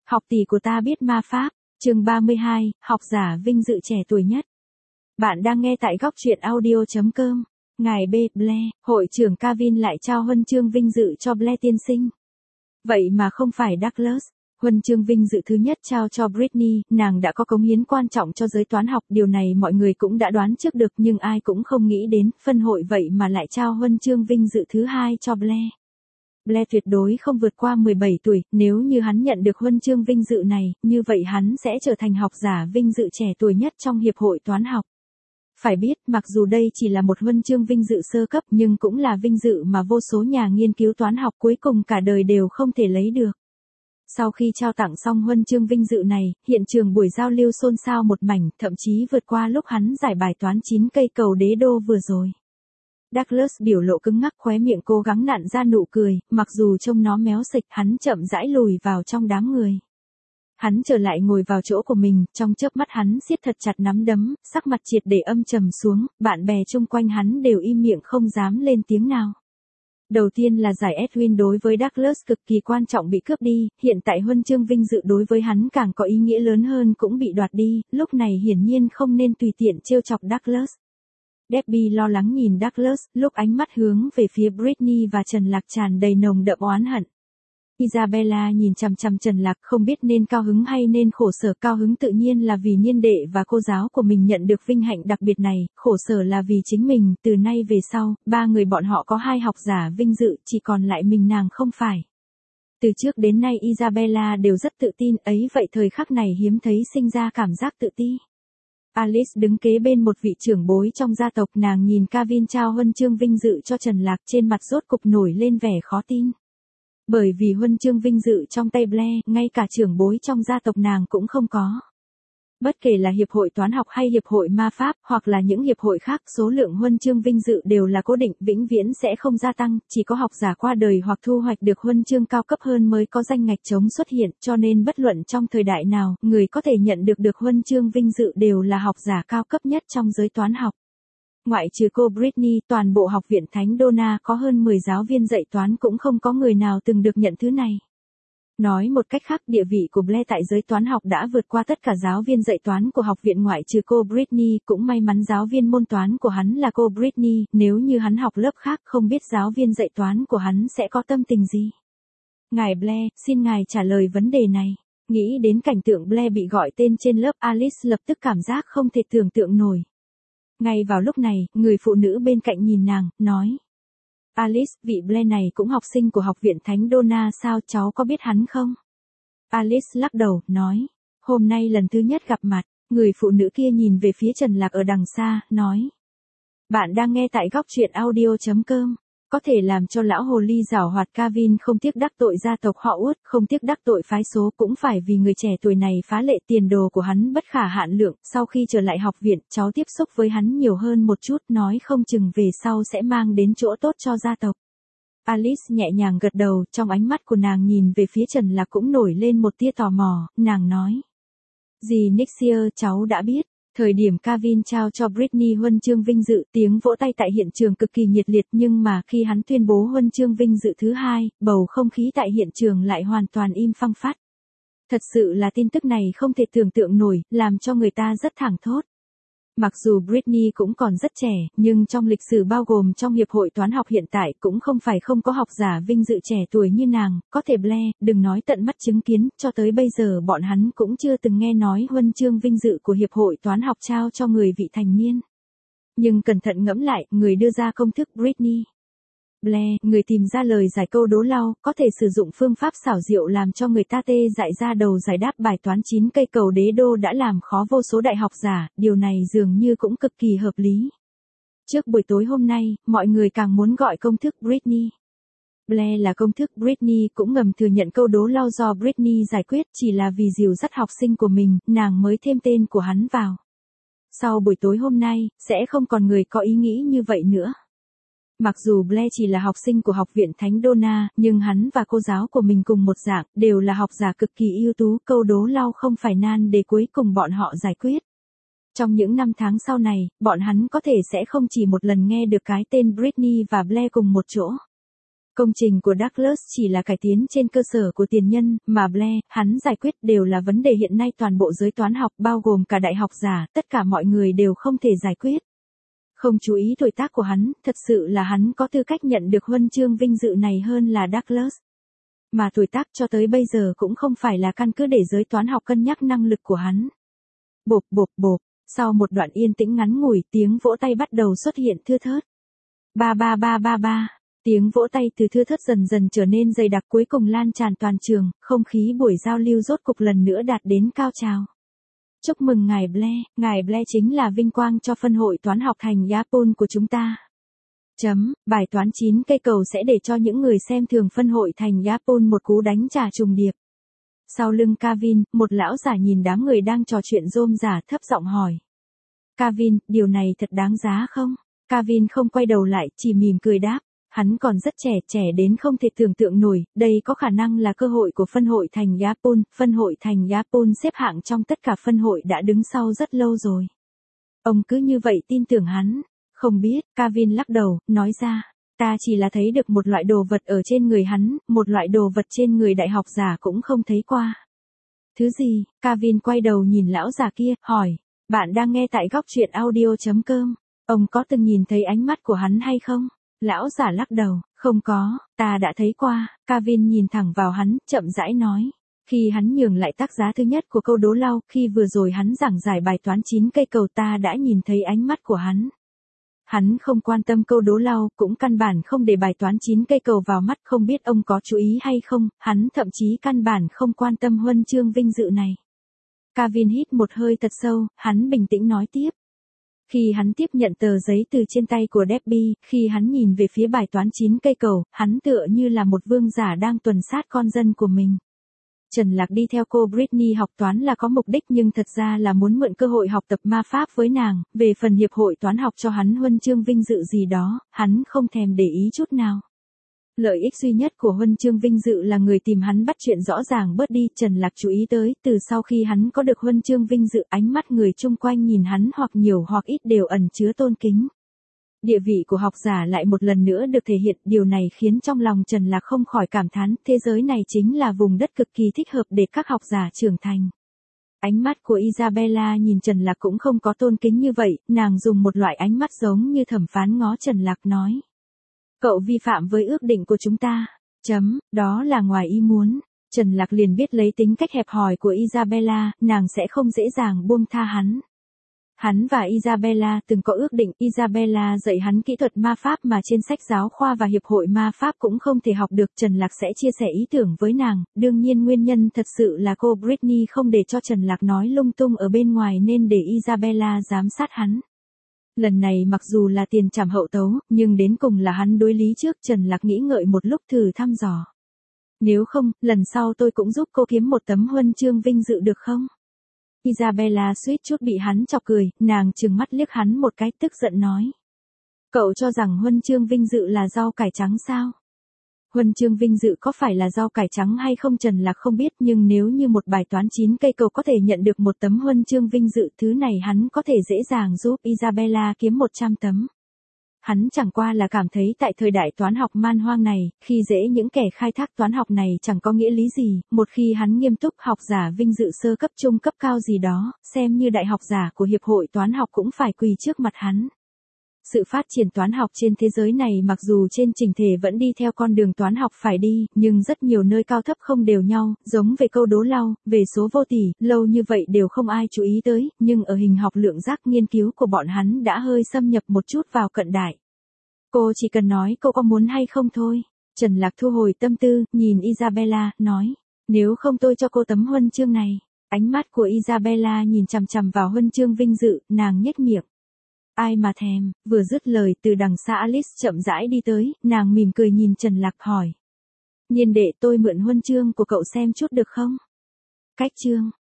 Học tỷ của ta biết ma pháp, chương 32, học giả vinh dự trẻ tuổi nhất. Bạn đang nghe tại góc truyện audio.com. Ngài B. Blair, hội trưởng Calvin lại trao huân chương vinh dự cho Blair tiên sinh. Vậy mà không phải Douglas. Huân chương vinh dự thứ nhất trao cho Britney, nàng đã có cống hiến quan trọng cho giới toán học, điều này mọi người cũng đã đoán trước được nhưng ai cũng không nghĩ đến, phân hội vậy mà lại trao huân chương vinh dự thứ hai cho Blair. Blair tuyệt đối không vượt qua 17 tuổi, nếu như hắn nhận được huân chương vinh dự này, như vậy hắn sẽ trở thành học giả vinh dự trẻ tuổi nhất trong Hiệp hội Toán học. Phải biết, mặc dù đây chỉ là một huân chương vinh dự sơ cấp nhưng cũng là vinh dự mà vô số nhà nghiên cứu toán học cuối cùng cả đời đều không thể lấy được. Sau khi trao tặng xong huân chương vinh dự này, hiện trường buổi giao lưu xôn xao một mảnh, thậm chí vượt qua lúc hắn giải bài toán 9 cây cầu đế đô vừa rồi. Douglas biểu lộ cứng ngắc, khóe miệng cố gắng nặn ra nụ cười, mặc dù trông nó méo xệch, hắn chậm rãi lùi vào trong đám người. Hắn trở lại ngồi vào chỗ của mình, trong chớp mắt hắn siết thật chặt nắm đấm, sắc mặt triệt để âm trầm xuống, bạn bè chung quanh hắn đều im miệng không dám lên tiếng nào. Đầu tiên là giải Edwin đối với Douglas cực kỳ quan trọng bị cướp đi, hiện tại huân chương vinh dự đối với hắn càng có ý nghĩa lớn hơn cũng bị đoạt đi, lúc này hiển nhiên không nên tùy tiện trêu chọc Douglas. Debbie lo lắng nhìn Douglas, lúc ánh mắt hướng về phía Britney và Trần Lạc tràn đầy nồng đậm oán hận. Isabella nhìn chằm chằm Trần Lạc, không biết nên cao hứng hay nên khổ sở. Cao hứng tự nhiên là vì niên đệ và cô giáo của mình nhận được vinh hạnh đặc biệt này, khổ sở là vì chính mình, từ nay về sau, ba người bọn họ có hai học giả vinh dự, chỉ còn lại mình nàng không phải. Từ trước đến nay Isabella đều rất tự tin, ấy vậy thời khắc này hiếm thấy sinh ra cảm giác tự ti. Alice đứng kế bên một vị trưởng bối trong gia tộc, nàng nhìn Calvin trao huân chương vinh dự cho Trần Lạc, trên mặt rốt cục nổi lên vẻ khó tin. Bởi vì huân chương vinh dự trong tay Blair, ngay cả trưởng bối trong gia tộc nàng cũng không có. Bất kể là Hiệp hội Toán học hay Hiệp hội Ma pháp, hoặc là những hiệp hội khác, số lượng huân chương vinh dự đều là cố định, vĩnh viễn sẽ không gia tăng, chỉ có học giả qua đời hoặc thu hoạch được huân chương cao cấp hơn mới có danh ngạch trống xuất hiện, cho nên bất luận trong thời đại nào, người có thể nhận được huân chương vinh dự đều là học giả cao cấp nhất trong giới toán học. Ngoại trừ cô Britney, toàn bộ học viện Thánh Donna có hơn 10 giáo viên dạy toán cũng không có người nào từng được nhận thứ này. Nói một cách khác, địa vị của Blair tại giới toán học đã vượt qua tất cả giáo viên dạy toán của học viện ngoại trừ cô Britney, cũng may mắn giáo viên môn toán của hắn là cô Britney, nếu như hắn học lớp khác không biết giáo viên dạy toán của hắn sẽ có tâm tình gì. Ngài Blair, xin ngài trả lời vấn đề này. Nghĩ đến cảnh tượng Blair bị gọi tên trên lớp, Alice lập tức cảm giác không thể tưởng tượng nổi. Ngay vào lúc này, người phụ nữ bên cạnh nhìn nàng, nói. Alice, vị Blair này cũng học sinh của học viện Thánh Donna sao, cháu có biết hắn không? Alice lắc đầu, nói. Hôm nay lần thứ nhất gặp mặt, người phụ nữ kia nhìn về phía Trần Lạc ở đằng xa, nói. Bạn đang nghe tại góc truyện audio.com. Có thể làm cho lão hồ ly giảo hoạt Calvin không tiếc đắc tội gia tộc họ Uất, không tiếc đắc tội phái số, cũng phải vì người trẻ tuổi này phá lệ, tiền đồ của hắn bất khả hạn lượng. Sau khi trở lại học viện, cháu tiếp xúc với hắn nhiều hơn một chút, nói không chừng về sau sẽ mang đến chỗ tốt cho gia tộc. Alice nhẹ nhàng gật đầu, trong ánh mắt của nàng nhìn về phía Trần Lạc cũng nổi lên một tia tò mò, nàng nói. Dì Nixia, cháu đã biết. Thời điểm Calvin trao cho Britney huân chương vinh dự, tiếng vỗ tay tại hiện trường cực kỳ nhiệt liệt, nhưng mà khi hắn tuyên bố huân chương vinh dự thứ hai, bầu không khí tại hiện trường lại hoàn toàn im phăng phát. Thật sự là tin tức này không thể tưởng tượng nổi, làm cho người ta rất thảng thốt. Mặc dù Britney cũng còn rất trẻ, nhưng trong lịch sử bao gồm trong Hiệp hội Toán học hiện tại cũng không phải không có học giả vinh dự trẻ tuổi như nàng, có thể Blair, đừng nói tận mắt chứng kiến, cho tới bây giờ bọn hắn cũng chưa từng nghe nói huân chương vinh dự của Hiệp hội Toán học trao cho người vị thành niên. Nhưng cẩn thận ngẫm lại, người đưa ra công thức Britney. Blair, người tìm ra lời giải câu đố lau, có thể sử dụng phương pháp xảo diệu làm cho người ta tê dại ra đầu giải đáp bài toán 9 cây cầu đế đô đã làm khó vô số đại học giả, điều này dường như cũng cực kỳ hợp lý. Trước buổi tối hôm nay, mọi người càng muốn gọi công thức Britney. Blair là công thức Britney cũng ngầm thừa nhận câu đố lau do Britney giải quyết, chỉ là vì dìu dắt học sinh của mình, nàng mới thêm tên của hắn vào. Sau buổi tối hôm nay, sẽ không còn người có ý nghĩ như vậy nữa. Mặc dù Blair chỉ là học sinh của học viện Thánh Donna, nhưng hắn và cô giáo của mình cùng một dạng, đều là học giả cực kỳ ưu tú, câu đố lau không phải nan đề cuối cùng bọn họ giải quyết. Trong những năm tháng sau này, bọn hắn có thể sẽ không chỉ một lần nghe được cái tên Britney và Blair cùng một chỗ. Công trình của Douglas chỉ là cải tiến trên cơ sở của tiền nhân, mà Blair, hắn giải quyết đều là vấn đề hiện nay toàn bộ giới toán học bao gồm cả đại học giả, tất cả mọi người đều không thể giải quyết. Không chú ý tuổi tác của hắn, thật sự là hắn có tư cách nhận được huân chương vinh dự này hơn là Douglas. Mà tuổi tác cho tới bây giờ cũng không phải là căn cứ để giới toán học cân nhắc năng lực của hắn. Bộp bộp bộp, sau một đoạn yên tĩnh ngắn ngủi, tiếng vỗ tay bắt đầu xuất hiện thưa thớt. Ba ba ba ba ba. Tiếng vỗ tay từ thưa thớt dần dần trở nên dày đặc, cuối cùng lan tràn toàn trường, không khí buổi giao lưu rốt cục lần nữa đạt đến cao trào. Chúc mừng ngài Blair chính là vinh quang cho phân hội toán học thành Yapon của chúng ta. Bài toán 9 cây cầu sẽ để cho những người xem thường phân hội thành Yapon một cú đánh trả trùng điệp. Sau lưng Kevin, một lão giả nhìn đám người đang trò chuyện rôm rả thấp giọng hỏi. Kevin, điều này thật đáng giá không? Kevin không quay đầu lại, chỉ mỉm cười đáp. Hắn còn rất trẻ đến không thể tưởng tượng nổi, đây có khả năng là cơ hội của phân hội thành phân hội thành Yapon xếp hạng trong tất cả phân hội đã đứng sau rất lâu rồi. Ông cứ như vậy tin tưởng hắn. Không biết, Kevin lắc đầu, nói ra, ta chỉ là thấy được một loại đồ vật ở trên người hắn, một loại đồ vật trên người đại học giả cũng không thấy qua. Thứ gì? Kevin quay đầu nhìn lão già kia, hỏi, bạn đang nghe tại góc truyện audio.com, ông có từng nhìn thấy ánh mắt của hắn hay không? Lão giả lắc đầu, không có, ta đã thấy qua. Kevin nhìn thẳng vào hắn, chậm rãi nói. Khi hắn nhường lại tác giá thứ nhất của câu đố lau, khi vừa rồi hắn giảng giải bài toán 9 cây cầu, ta đã nhìn thấy ánh mắt của hắn. Hắn không quan tâm câu đố lau, cũng căn bản không để bài toán 9 cây cầu vào mắt, không biết ông có chú ý hay không, hắn thậm chí căn bản không quan tâm huân chương vinh dự này. Kevin hít một hơi thật sâu, hắn bình tĩnh nói tiếp. Khi hắn tiếp nhận tờ giấy từ trên tay của Debbie, khi hắn nhìn về phía bài toán 9 cây cầu, hắn tựa như là một vương giả đang tuần sát con dân của mình. Trần Lạc đi theo cô Britney học toán là có mục đích, nhưng thật ra là muốn mượn cơ hội học tập ma pháp với nàng. Về phần hiệp hội toán học cho hắn huân chương vinh dự gì đó, hắn không thèm để ý chút nào. Lợi ích duy nhất của huân chương vinh dự là người tìm hắn bắt chuyện rõ ràng bớt đi. Trần Lạc chú ý tới, từ sau khi hắn có được huân chương vinh dự, ánh mắt người chung quanh nhìn hắn hoặc nhiều hoặc ít đều ẩn chứa tôn kính. Địa vị của học giả lại một lần nữa được thể hiện, điều này khiến trong lòng Trần Lạc không khỏi cảm thán, thế giới này chính là vùng đất cực kỳ thích hợp để các học giả trưởng thành. Ánh mắt của Isabella nhìn Trần Lạc cũng không có tôn kính như vậy, nàng dùng một loại ánh mắt giống như thẩm phán ngó Trần Lạc nói. Cậu vi phạm với ước định của chúng ta. Đó là ngoài ý muốn. Trần Lạc liền biết lấy tính cách hẹp hòi của Isabella, nàng sẽ không dễ dàng buông tha hắn. Hắn và Isabella từng có ước định, Isabella dạy hắn kỹ thuật ma pháp mà trên sách giáo khoa và hiệp hội ma pháp cũng không thể học được. Trần Lạc sẽ chia sẻ ý tưởng với nàng, đương nhiên nguyên nhân thật sự là cô Britney không để cho Trần Lạc nói lung tung ở bên ngoài nên để Isabella giám sát hắn. Lần này mặc dù là tiền trảm hậu tấu, nhưng đến cùng là hắn đối lý trước. Trần Lạc nghĩ ngợi một lúc thử thăm dò. Nếu không, lần sau tôi cũng giúp cô kiếm một tấm huân chương vinh dự được không? Isabella suýt chút bị hắn chọc cười, nàng trừng mắt liếc hắn một cái tức giận nói. Cậu cho rằng huân chương vinh dự là rau cải trắng sao? Huân chương vinh dự có phải là rau cải trắng hay không Trần Lạc không biết, nhưng nếu như một bài toán 9 cây cầu có thể nhận được một tấm huân chương vinh dự, thứ này hắn có thể dễ dàng giúp Isabella kiếm 100 tấm. Hắn chẳng qua là cảm thấy tại thời đại toán học man hoang này, khi dễ những kẻ khai thác toán học này chẳng có nghĩa lý gì, một khi hắn nghiêm túc học giả vinh dự sơ cấp trung cấp cao gì đó, xem như đại học giả của hiệp hội toán học cũng phải quỳ trước mặt hắn. Sự phát triển toán học trên thế giới này mặc dù trên trình thể vẫn đi theo con đường toán học phải đi, nhưng rất nhiều nơi cao thấp không đều nhau, giống về câu đố lau, về số vô tỷ, lâu như vậy đều không ai chú ý tới, nhưng ở hình học lượng giác nghiên cứu của bọn hắn đã hơi xâm nhập một chút vào cận đại. Cô chỉ cần nói cô có muốn hay không thôi. Trần Lạc thu hồi tâm tư, nhìn Isabella, nói, nếu không tôi cho cô tấm huân chương này. Ánh mắt của Isabella nhìn chằm chằm vào huân chương vinh dự, nàng nhếch miệng. Ai mà thèm, vừa dứt lời từ đằng xa Alice chậm rãi đi tới, nàng mỉm cười nhìn Trần Lạc hỏi. Nhiên đệ, tôi mượn huân chương của cậu xem chút được không? Cách chương.